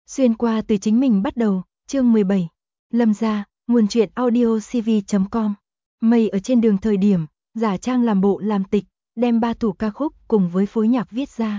Xuyên qua từ chính mình bắt đầu, chương 17. Lâm gia, nguồn truyện audio cv.com. Mây ở trên đường thời điểm, giả trang làm bộ làm tịch, đem 3 thủ ca khúc cùng với phối nhạc viết ra.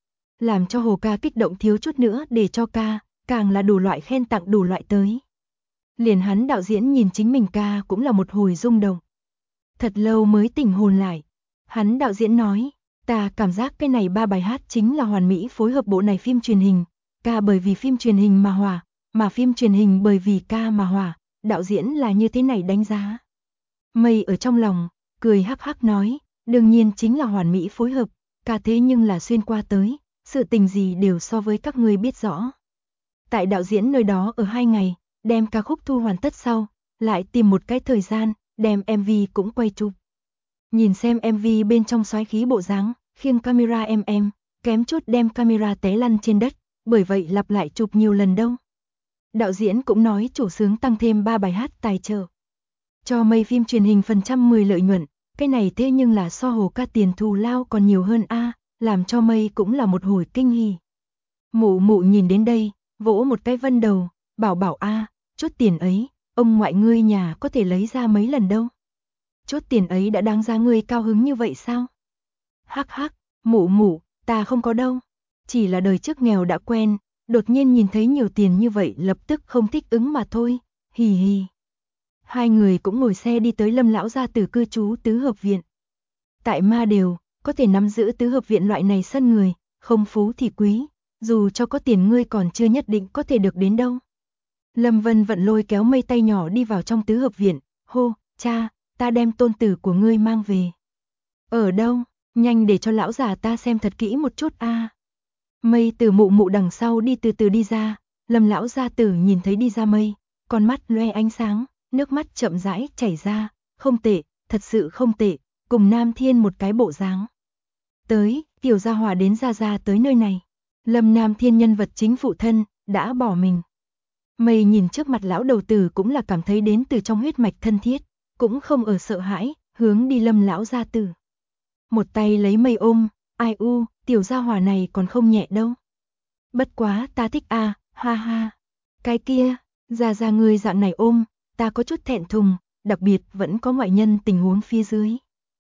Làm cho Hồ ca kích động thiếu chút nữa để cho ca, càng là đủ loại khen tặng đủ loại tới. Liền hắn đạo diễn nhìn chính mình ca cũng là một hồi rung động. Thật lâu mới tỉnh hồn lại. Hắn đạo diễn nói, ta cảm giác cái này 3 bài hát chính là hoàn mỹ phối hợp bộ này phim truyền hình. Ca bởi vì phim truyền hình mà hòa, mà phim truyền hình bởi vì ca mà hòa, đạo diễn là như thế này đánh giá. Mây ở trong lòng, cười hắc hắc nói, đương nhiên chính là hoàn mỹ phối hợp, ca thế nhưng là xuyên qua tới, sự tình gì đều so với các ngươi biết rõ. Tại đạo diễn nơi đó ở 2 ngày, đem ca khúc thu hoàn tất sau, lại tìm một cái thời gian, đem MV cũng quay chụp. Nhìn xem MV bên trong xoáy khí bộ dáng, khiêng camera em, kém chút đem camera té lăn trên đất, bởi vậy lặp lại chụp nhiều lần đâu. Đạo diễn cũng nói chủ xướng tăng thêm 3 bài hát tài trợ. Cho Mây phim truyền hình phần trăm 10 lợi nhuận, cái này thế nhưng là so Hồ ca tiền thù lao còn nhiều hơn a, làm cho Mây cũng là một hồi kinh hỉ. Mụ mụ nhìn đến đây, vỗ một cái vân đầu, bảo a, chút tiền ấy, ông ngoại ngươi nhà có thể lấy ra mấy lần đâu. Chút tiền ấy đã đáng giá ngươi cao hứng như vậy sao? Hắc hắc, mụ, ta không có đâu. Chỉ là đời trước nghèo đã quen, đột nhiên nhìn thấy nhiều tiền như vậy lập tức không thích ứng mà thôi, hì hì. Hai người cũng ngồi xe đi tới Lâm lão gia tử cư trú tứ hợp viện. Tại Ma Đều, có thể nắm giữ tứ hợp viện loại này sân người, không phú thì quý, dù cho có tiền ngươi còn chưa nhất định có thể được đến đâu. Lâm Vân Vận lôi kéo Mây tay nhỏ đi vào trong tứ hợp viện, hô, cha, ta đem tôn tử của ngươi mang về. Ở đâu? Nhanh để cho lão già ta xem thật kỹ một chút a. Mây từ mụ đằng sau đi từ từ đi ra, Lâm lão gia tử nhìn thấy đi ra Mây, con mắt loe ánh sáng, nước mắt chậm rãi chảy ra, không tệ, thật sự không tệ, cùng Nam Thiên một cái bộ dáng. Tới, tiểu gia hòa đến ra tới nơi này. Lâm Nam Thiên nhân vật chính phụ thân, đã bỏ mình. Mây nhìn trước mặt lão đầu tử cũng là cảm thấy đến từ trong huyết mạch thân thiết, cũng không ở sợ hãi, hướng đi Lâm lão gia tử. Một tay lấy Mây ôm, ai u, tiểu gia hỏa này còn không nhẹ đâu. Bất quá ta thích a, ha ha. Cái kia, ra người dạng này ôm, ta có chút thẹn thùng, đặc biệt vẫn có ngoại nhân tình huống phía dưới.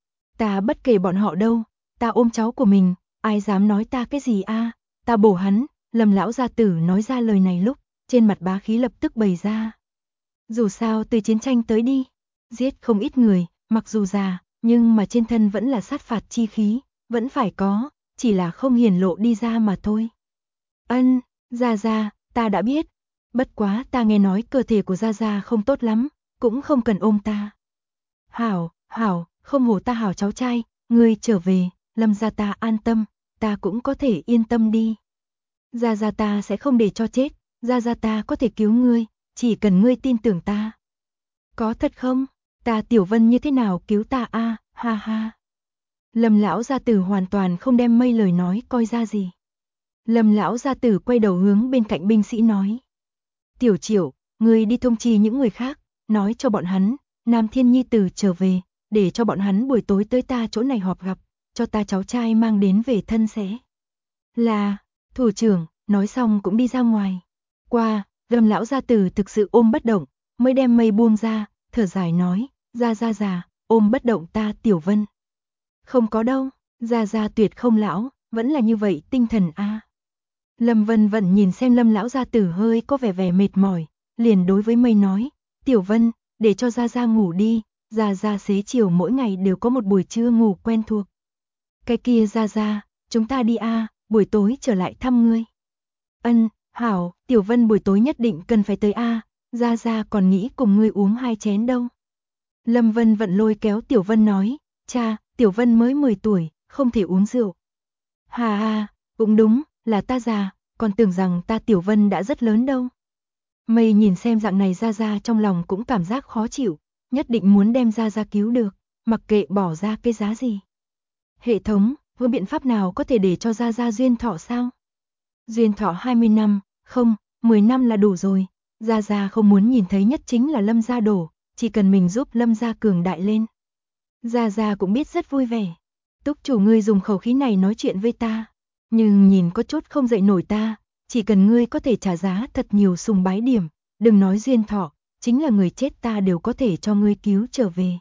Ta bất kể bọn họ đâu, ta ôm cháu của mình, ai dám nói ta cái gì a, ta bổ hắn. Lâm lão gia tử nói ra lời này lúc, trên mặt bá khí lập tức bày ra. Dù sao từ chiến tranh tới đi, giết không ít người, mặc dù già, nhưng mà trên thân vẫn là sát phạt chi khí, vẫn phải có, chỉ là không hiển lộ đi ra mà thôi. Ân, Gia, ta đã biết. Bất quá ta nghe nói cơ thể của Gia không tốt lắm, cũng không cần ôm ta. Hảo, không hổ ta hảo cháu trai, ngươi trở về, Lâm gia ta an tâm, ta cũng có thể yên tâm đi. Gia ta sẽ không để cho chết, Gia ta có thể cứu ngươi, chỉ cần ngươi tin tưởng ta. Có thật không? Ta Tiểu Vân như thế nào cứu ta a, ha ha. Lâm lão gia tử hoàn toàn không đem Mây lời nói coi ra gì. Lâm lão gia tử quay đầu hướng bên cạnh binh sĩ nói. Tiểu Triệu, ngươi đi thông chi những người khác, nói cho bọn hắn, Nam Thiên Nhi tử trở về, để cho bọn hắn buổi tối tới ta chỗ này họp gặp, cho ta cháu trai mang đến về thân sẽ. Là, thủ trưởng, nói xong cũng đi ra ngoài. Qua, Lâm lão gia tử thực sự ôm bất động, mới đem Mây buông ra, thở dài nói, Gia, ôm bất động ta Tiểu Vân. Không có đâu, Gia tuyệt không lão, vẫn là như vậy tinh thần a. Lâm Vân Vận nhìn xem Lâm lão gia tử hơi có vẻ mệt mỏi, liền đối với Mây nói, Tiểu Vân, để cho Gia ngủ đi, Gia xế chiều mỗi ngày đều có một buổi trưa ngủ quen thuộc. Cái kia Gia, chúng ta đi a, buổi tối trở lại thăm ngươi. Ân, hảo, Tiểu Vân buổi tối nhất định cần phải tới a, Gia còn nghĩ cùng ngươi uống 2 chén đâu. Lâm Vân Vận lôi kéo Tiểu Vân nói, cha, Tiểu Vân mới 10 tuổi, không thể uống rượu. Hà, cũng đúng, là ta già, còn tưởng rằng ta Tiểu Vân đã rất lớn đâu. Mây nhìn xem dạng này Gia trong lòng cũng cảm giác khó chịu, nhất định muốn đem Gia cứu được, mặc kệ bỏ ra cái giá gì. Hệ thống, có biện pháp nào có thể để cho Gia duyên thọ sao? Duyên thọ 20 năm, không, 10 năm là đủ rồi. Gia không muốn nhìn thấy nhất chính là Lâm gia đổ, chỉ cần mình giúp Lâm gia cường đại lên. Gia cũng biết rất vui vẻ. Túc chủ ngươi dùng khẩu khí này nói chuyện với ta, nhưng nhìn có chút không dậy nổi ta, chỉ cần ngươi có thể trả giá thật nhiều sùng bái điểm, đừng nói duyên thọ, chính là người chết ta đều có thể cho ngươi cứu trở về.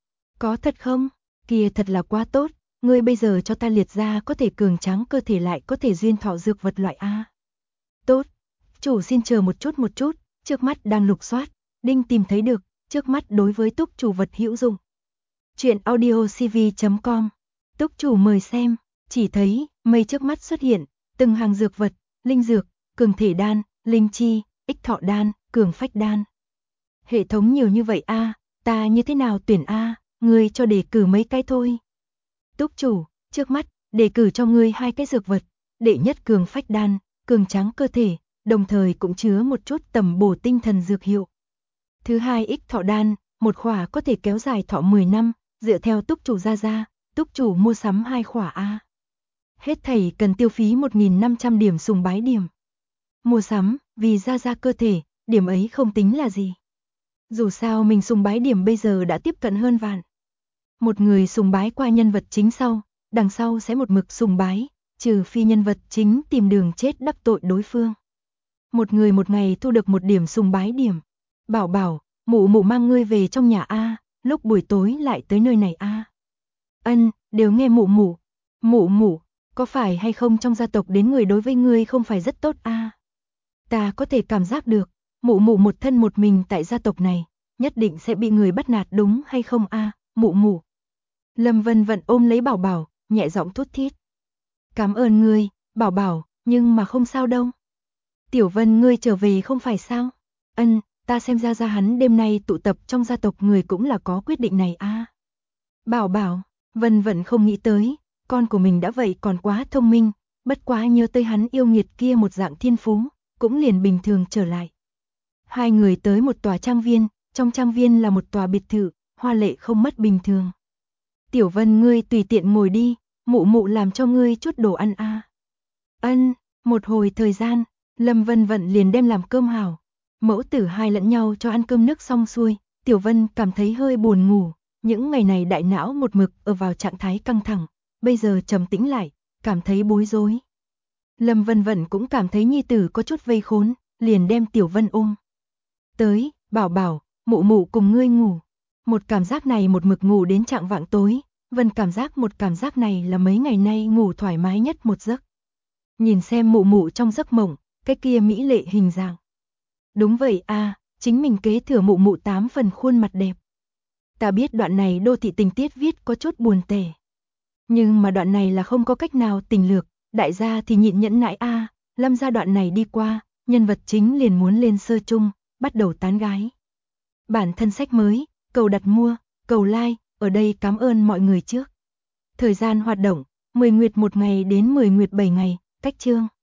Có thật không? Kia thật là quá tốt, ngươi bây giờ cho ta liệt ra có thể cường tráng cơ thể lại có thể duyên thọ dược vật loại A. Tốt, chủ xin chờ một chút, trước mắt đang lục soát, Đinh tìm thấy được, trước mắt đối với túc chủ vật hữu dụng. Chuyện audiocv.com, túc chủ mời xem, chỉ thấy, mây trước mắt xuất hiện, từng hàng dược vật, linh dược, cường thể đan, linh chi, ích thọ đan, cường phách đan. Hệ thống nhiều như vậy A, ta như thế nào tuyển A, ngươi cho đề cử mấy cái thôi. Túc chủ, trước mắt, đề cử cho ngươi 2 cái dược vật, đệ nhất cường phách đan, cường tráng cơ thể, đồng thời cũng chứa một chút tầm bổ tinh thần dược hiệu. Thứ hai ích thọ đan, một khỏa có thể kéo dài thọ 10 năm, dựa theo túc chủ ra, túc chủ mua sắm 2 khỏa A. Hết thảy cần tiêu phí 1.500 điểm sùng bái điểm. Mua sắm, vì ra cơ thể, điểm ấy không tính là gì. Dù sao mình sùng bái điểm bây giờ đã tiếp cận hơn vạn. Một người sùng bái qua nhân vật chính sau, đằng sau sẽ một mực sùng bái, trừ phi nhân vật chính tìm đường chết đắc tội đối phương. Một người một ngày thu được 1 điểm sùng bái điểm. Bảo, mụ mang ngươi về trong nhà A, lúc buổi tối lại tới nơi này A. Ân, đều nghe mụ. Mụ, có phải hay không trong gia tộc đến người đối với ngươi không phải rất tốt A. Ta có thể cảm giác được, mụ một thân một mình tại gia tộc này, nhất định sẽ bị người bắt nạt đúng hay không A, mụ. Lâm Vân Vận ôm lấy Bảo, nhẹ giọng thút thít. Cảm ơn ngươi, Bảo, nhưng mà không sao đâu. Tiểu Vân ngươi trở về không phải sao? Ân, ta xem ra hắn đêm nay tụ tập trong gia tộc người cũng là có quyết định này a. Bảo, Vân Vận không nghĩ tới, con của mình đã vậy còn quá thông minh, bất quá nhớ tới hắn yêu nghiệt kia một dạng thiên phú, cũng liền bình thường trở lại. Hai người tới một tòa trang viên, trong trang viên là một tòa biệt thự, hoa lệ không mất bình thường. Tiểu Vân ngươi tùy tiện ngồi đi, mụ làm cho ngươi chút đồ ăn a. Ân, một hồi thời gian, Lâm Vân Vận liền đem làm cơm hảo. Mẫu tử hai lẫn nhau cho ăn cơm nước xong xuôi, Tiểu Vân cảm thấy hơi buồn ngủ, những ngày này đại não một mực ở vào trạng thái căng thẳng, bây giờ trầm tĩnh lại, cảm thấy bối rối. Lâm Vân Vận cũng cảm thấy nhi tử có chút vây khốn, liền đem Tiểu Vân ôm. Tới, Bảo, mụ cùng ngươi ngủ. Một cảm giác này một mực ngủ đến chạng vạng tối, Vân cảm giác một cảm giác này là mấy ngày nay ngủ thoải mái nhất một giấc. Nhìn xem mụ trong giấc mộng, cái kia mỹ lệ hình dạng. Đúng vậy a, chính mình kế thừa mụ 8 phần khuôn mặt đẹp. Ta biết đoạn này đô thị tình tiết viết có chút buồn tẻ. Nhưng mà đoạn này là không có cách nào tình lược, đại gia thì nhịn nhẫn nại a, Lâm gia đoạn này đi qua, nhân vật chính liền muốn lên sơ chung, bắt đầu tán gái. Bản thân sách mới, cầu đặt mua, cầu like, ở đây cảm ơn mọi người trước. Thời gian hoạt động, 10 nguyệt 1 ngày đến 10 nguyệt 7 ngày, cách chương.